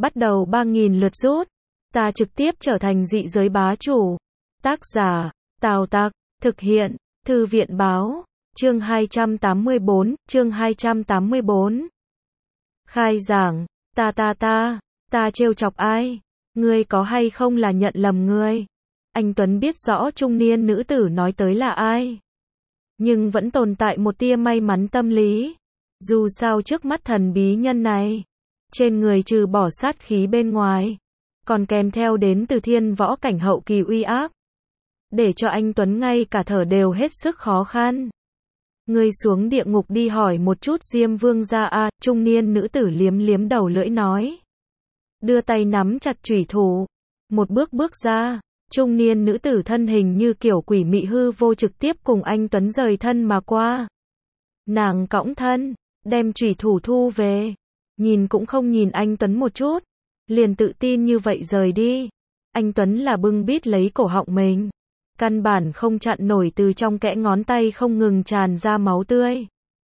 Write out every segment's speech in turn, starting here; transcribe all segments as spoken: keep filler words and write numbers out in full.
bắt đầu ba nghìn lượt rút. Ta trực tiếp trở thành dị giới bá chủ. Tác giả, Tào Tặc, thực hiện, Thư viện báo, chương hai trăm tám mươi bốn, chương hai trăm tám mươi bốn. Khai giảng, ta ta ta, ta trêu chọc ai? Ngươi có hay không là nhận lầm ngươi? Anh Tuấn biết rõ trung niên nữ tử nói tới là ai. Nhưng vẫn tồn tại một tia may mắn tâm lý. Dù sao trước mắt thần bí nhân này, trên người trừ bỏ sát khí bên ngoài, còn kèm theo đến từ thiên võ cảnh hậu kỳ uy áp. Để cho anh Tuấn ngay cả thở đều hết sức khó khăn. Ngươi xuống địa ngục đi hỏi một chút Diêm Vương gia a, trung niên nữ tử liếm liếm đầu lưỡi nói. Đưa tay nắm chặt chủy thủ, một bước bước ra, trung niên nữ tử thân hình như kiểu quỷ mị hư vô trực tiếp cùng anh Tuấn rời thân mà qua. Nàng cõng thân, đem chủy thủ thu về, nhìn cũng không nhìn anh Tuấn một chút, liền tự tin như vậy rời đi. Anh Tuấn là bưng bít lấy cổ họng mình, căn bản không chặn nổi từ trong kẽ ngón tay không ngừng tràn ra máu tươi.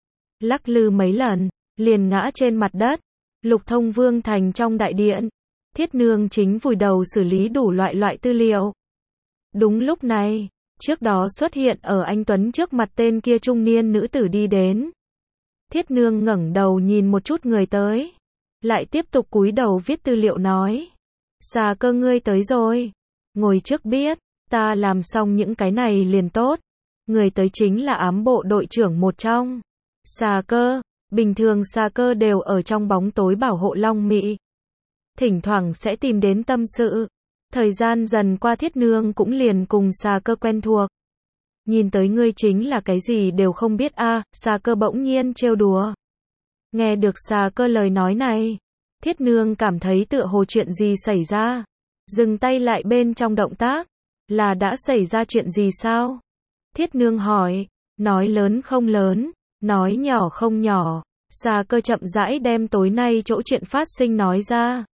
Lắc lư mấy lần, liền ngã trên mặt đất. Lục Thông Vương thành trong đại điện, Thiết Nương chính vùi đầu xử lý đủ loại loại tư liệu. Đúng lúc này, trước đó xuất hiện ở anh Tuấn trước mặt tên kia trung niên nữ tử đi đến. Thiết Nương ngẩng đầu nhìn một chút người tới, lại tiếp tục cúi đầu viết tư liệu nói. Xà Cơ ngươi tới rồi, ngồi trước biết, ta làm xong những cái này liền tốt. Người tới chính là ám bộ đội trưởng một trong. Xà Cơ, bình thường Xà Cơ đều ở trong bóng tối bảo hộ Long Mị. Thỉnh thoảng sẽ tìm đến tâm sự. Thời gian dần qua Thiết Nương cũng liền cùng Xà Cơ quen thuộc. Nhìn tới ngươi chính là cái gì đều không biết a, à, Xà Cơ bỗng nhiên trêu đùa. Nghe được Xà Cơ lời nói này, Thiết Nương cảm thấy tựa hồ chuyện gì xảy ra. Dừng tay lại bên trong động tác. Là đã xảy ra chuyện gì sao? Thiết Nương hỏi, nói lớn không lớn, nói nhỏ không nhỏ. Xà Cơ chậm rãi đem tối nay chỗ chuyện phát sinh nói ra.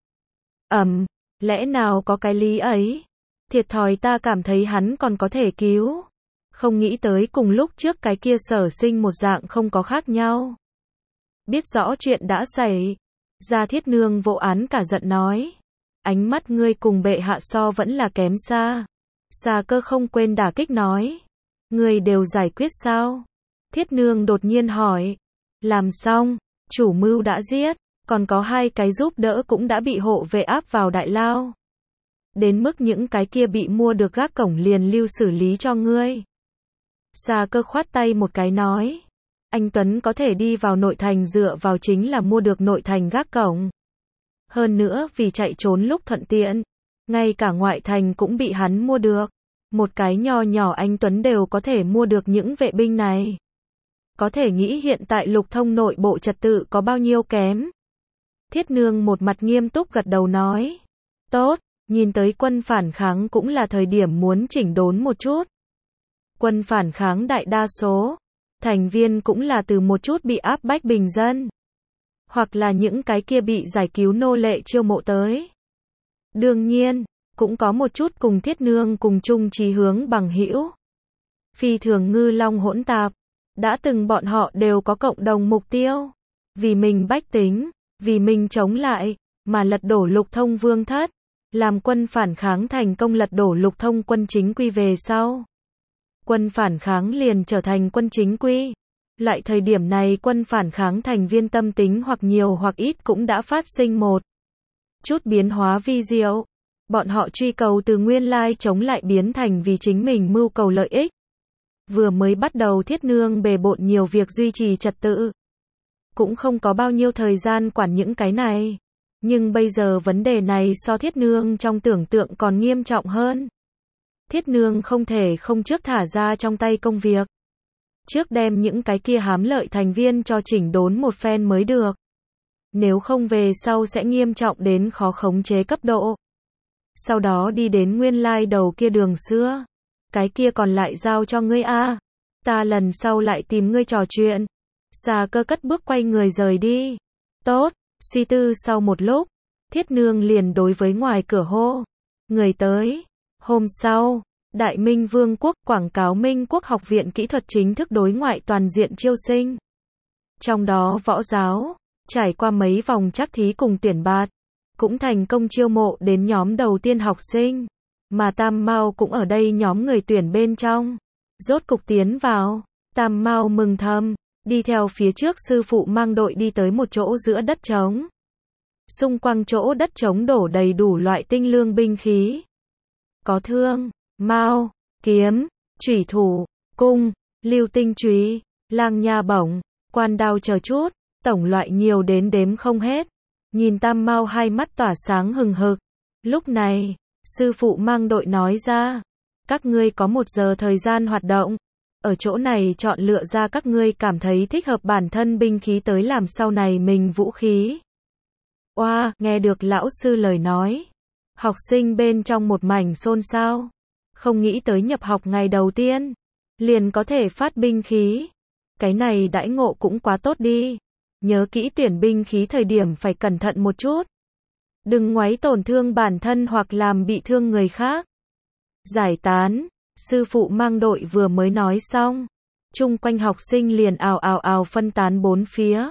Ầm, lẽ nào có cái lý ấy? Thiệt thòi ta cảm thấy hắn còn có thể cứu. Không nghĩ tới cùng lúc trước cái kia Sở Sinh một dạng không có khác nhau. Biết rõ chuyện đã xảy ra, Thiết Nương vô án cả giận nói. Ánh mắt ngươi cùng bệ hạ so vẫn là kém xa. Xà Cơ không quên đả kích nói. Ngươi đều giải quyết sao? Thiết Nương đột nhiên hỏi. Làm xong, chủ mưu đã giết, còn có hai cái giúp đỡ cũng đã bị hộ vệ áp vào đại lao. Đến mức những cái kia bị mua được gác cổng liền lưu xử lý cho ngươi. Xà Cơ khoát tay một cái nói. Anh Tuấn có thể đi vào nội thành dựa vào chính là mua được nội thành gác cổng. Hơn nữa vì chạy trốn lúc thuận tiện, ngay cả ngoại thành cũng bị hắn mua được. Một cái nho nhỏ anh Tuấn đều có thể mua được những vệ binh này. Có thể nghĩ hiện tại Lục Thông nội bộ trật tự có bao nhiêu kém. Thiết Nương một mặt nghiêm túc gật đầu nói. Tốt, nhìn tới quân phản kháng cũng là thời điểm muốn chỉnh đốn một chút. Quân phản kháng đại đa số, thành viên cũng là từ một chút bị áp bách bình dân. Hoặc là những cái kia bị giải cứu nô lệ chiêu mộ tới. Đương nhiên, cũng có một chút cùng Thiết Nương cùng chung chí hướng bằng hữu. Phi thường ngư long hỗn tạp. Đã từng bọn họ đều có cộng đồng mục tiêu. Vì mình bách tính, vì mình chống lại, mà lật đổ Lục Thông Vương thất. Làm quân phản kháng thành công lật đổ Lục Thông quân chính quy về sau. Quân phản kháng liền trở thành quân chính quy. Loại thời điểm này quân phản kháng thành viên tâm tính hoặc nhiều hoặc ít cũng đã phát sinh một chút biến hóa vi diệu. Bọn họ truy cầu từ nguyên lai chống lại biến thành vì chính mình mưu cầu lợi ích. Vừa mới bắt đầu Thiết Nương bề bộn nhiều việc duy trì trật tự. Cũng không có bao nhiêu thời gian quản những cái này. Nhưng bây giờ vấn đề này so Thiết Nương trong tưởng tượng còn nghiêm trọng hơn. Thiết Nương không thể không trước thả ra trong tay công việc. Trước đem những cái kia hám lợi thành viên cho chỉnh đốn một phen mới được. Nếu không về sau sẽ nghiêm trọng đến khó khống chế cấp độ. Sau đó đi đến nguyên lai đầu kia đường xưa. Cái kia còn lại giao cho ngươi a. Ta lần sau lại tìm ngươi trò chuyện. Xà Cơ cất bước quay người rời đi. Tốt, suy tư sau một lúc, Thiết Nương liền đối với ngoài cửa hô. Người tới. Hôm sau, Đại Minh Vương quốc quảng cáo Minh Quốc Học viện Kỹ thuật chính thức đối ngoại toàn diện chiêu sinh. Trong đó võ giáo, trải qua mấy vòng trắc thí cùng tuyển bạt, cũng thành công chiêu mộ đến nhóm đầu tiên học sinh, mà Tam Mao cũng ở đây nhóm người tuyển bên trong. Rốt cục tiến vào, Tam Mao mừng thầm, đi theo phía trước sư phụ mang đội đi tới một chỗ giữa đất trống. Xung quanh chỗ đất trống đổ đầy đủ loại tinh lương binh khí. Có thương, mao, kiếm, chủy thủ, cung, lưu tinh chùy, lang nha bổng, quan đao chờ chút, tổng loại nhiều đến đếm không hết. Nhìn Tam Mao hai mắt tỏa sáng hừng hực. Lúc này, sư phụ mang đội nói ra, các ngươi có một giờ thời gian hoạt động. Ở chỗ này chọn lựa ra các ngươi cảm thấy thích hợp bản thân binh khí tới làm sau này mình vũ khí. Oa, wow, nghe được lão sư lời nói. Học sinh bên trong một mảnh xôn xao. Không nghĩ tới nhập học ngày đầu tiên, liền có thể phát binh khí. Cái này đãi ngộ cũng quá tốt đi. Nhớ kỹ tuyển binh khí thời điểm phải cẩn thận một chút. Đừng ngoáy tổn thương bản thân hoặc làm bị thương người khác. Giải tán, sư phụ mang đội vừa mới nói xong. Chung quanh học sinh liền ào ào ào phân tán bốn phía.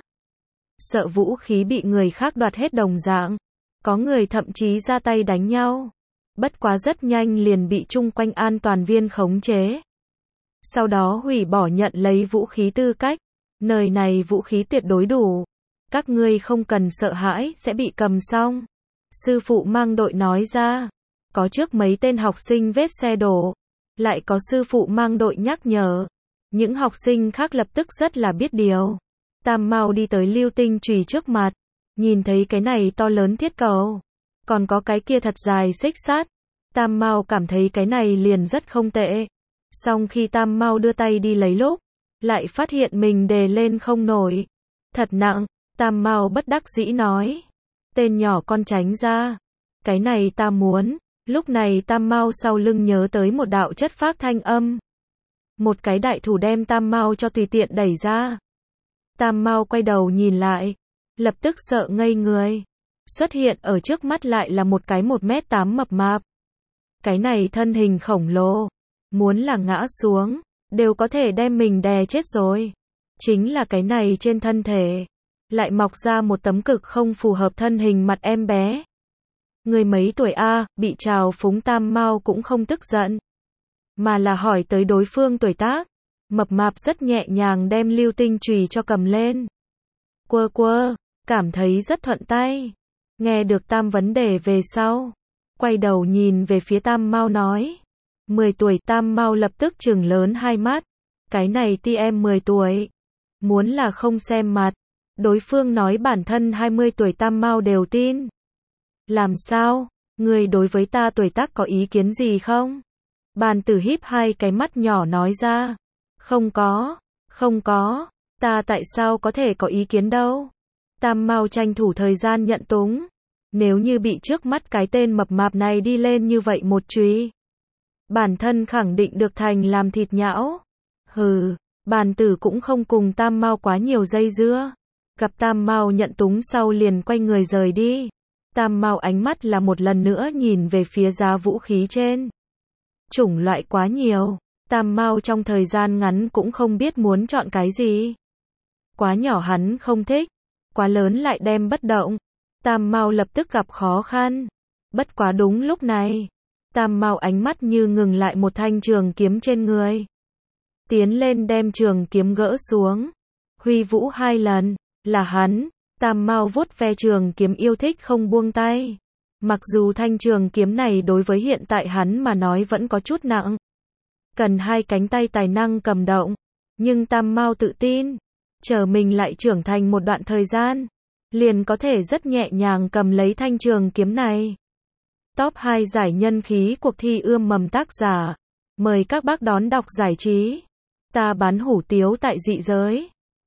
Sợ vũ khí bị người khác đoạt hết đồng dạng. Có người thậm chí ra tay đánh nhau. Bất quá rất nhanh liền bị chung quanh an toàn viên khống chế. Sau đó hủy bỏ nhận lấy vũ khí tư cách. Nơi này vũ khí tuyệt đối đủ. Các ngươi không cần sợ hãi sẽ bị cầm xong. Sư phụ mang đội nói ra. Có trước mấy tên học sinh vết xe đổ. Lại có sư phụ mang đội nhắc nhở. Những học sinh khác lập tức rất là biết điều. Tam Mao đi tới lưu tinh chùy trước mặt. Nhìn thấy cái này to lớn thiết cầu. Còn có cái kia thật dài xích sắt. Tam Mao cảm thấy cái này liền rất không tệ. Xong khi Tam Mao đưa tay đi lấy lúc. Lại phát hiện mình đè lên không nổi. Thật nặng. Tam Mao bất đắc dĩ nói. Tên nhỏ con tránh ra. Cái này ta muốn. Lúc này Tam Mao sau lưng nhớ tới một đạo chất phác thanh âm. Một cái đại thủ đem Tam Mao cho tùy tiện đẩy ra. Tam Mao quay đầu nhìn lại. Lập tức sợ ngây người. Xuất hiện ở trước mắt lại là một cái một mét tám mập mạp. Cái này thân hình khổng lồ. Muốn là ngã xuống. Đều có thể đem mình đè chết rồi. Chính là cái này trên thân thể. Lại mọc ra một tấm cực không phù hợp thân hình mặt em bé. Người mấy tuổi a, bị trào phúng Tam Mao cũng không tức giận. Mà là hỏi tới đối phương tuổi tác. Mập mạp rất nhẹ nhàng đem lưu tinh chùy cho cầm lên. Quơ quơ, cảm thấy rất thuận tay. Nghe được Tam vấn đề về sau. Quay đầu nhìn về phía Tam Mao nói. mười tuổi. Tam Mao lập tức trừng lớn hai mắt. Cái này ti em mười tuổi. Muốn là không xem mặt. Đối phương nói bản thân hai mươi tuổi Tam Mao đều tin. Làm sao? Người đối với ta tuổi tác có ý kiến gì không? Bàn tử híp hai cái mắt nhỏ nói ra. Không có, không có, ta tại sao có thể có ý kiến đâu? Tam Mao tranh thủ thời gian nhận túng. Nếu như bị trước mắt cái tên mập mạp này đi lên như vậy một chùy, bản thân khẳng định được thành làm thịt nhão. Hừ, bàn tử cũng không cùng Tam Mao quá nhiều dây dưa. Gặp Tam Mao nhận túng sau liền quay người rời đi. Tam Mao ánh mắt là một lần nữa nhìn về phía giá vũ khí trên. Chủng loại quá nhiều. Tam Mao trong thời gian ngắn cũng không biết muốn chọn cái gì. Quá nhỏ hắn không thích. Quá lớn lại đem bất động. Tam Mao lập tức gặp khó khăn. Bất quá đúng lúc này. Tam Mao ánh mắt như ngừng lại một thanh trường kiếm trên người. Tiến lên đem trường kiếm gỡ xuống. Huy vũ hai lần. Là hắn. Tam Mao vuốt ve trường kiếm yêu thích không buông tay. Mặc dù thanh trường kiếm này đối với hiện tại hắn mà nói vẫn có chút nặng. Cần hai cánh tay tài năng cầm động. Nhưng Tam Mao tự tin. Chờ mình lại trưởng thành một đoạn thời gian. Liền có thể rất nhẹ nhàng cầm lấy thanh trường kiếm này. Top hai giải nhân khí cuộc thi ươm mầm tác giả. Mời các bác đón đọc giải trí. Ta bán hủ tiếu tại dị giới.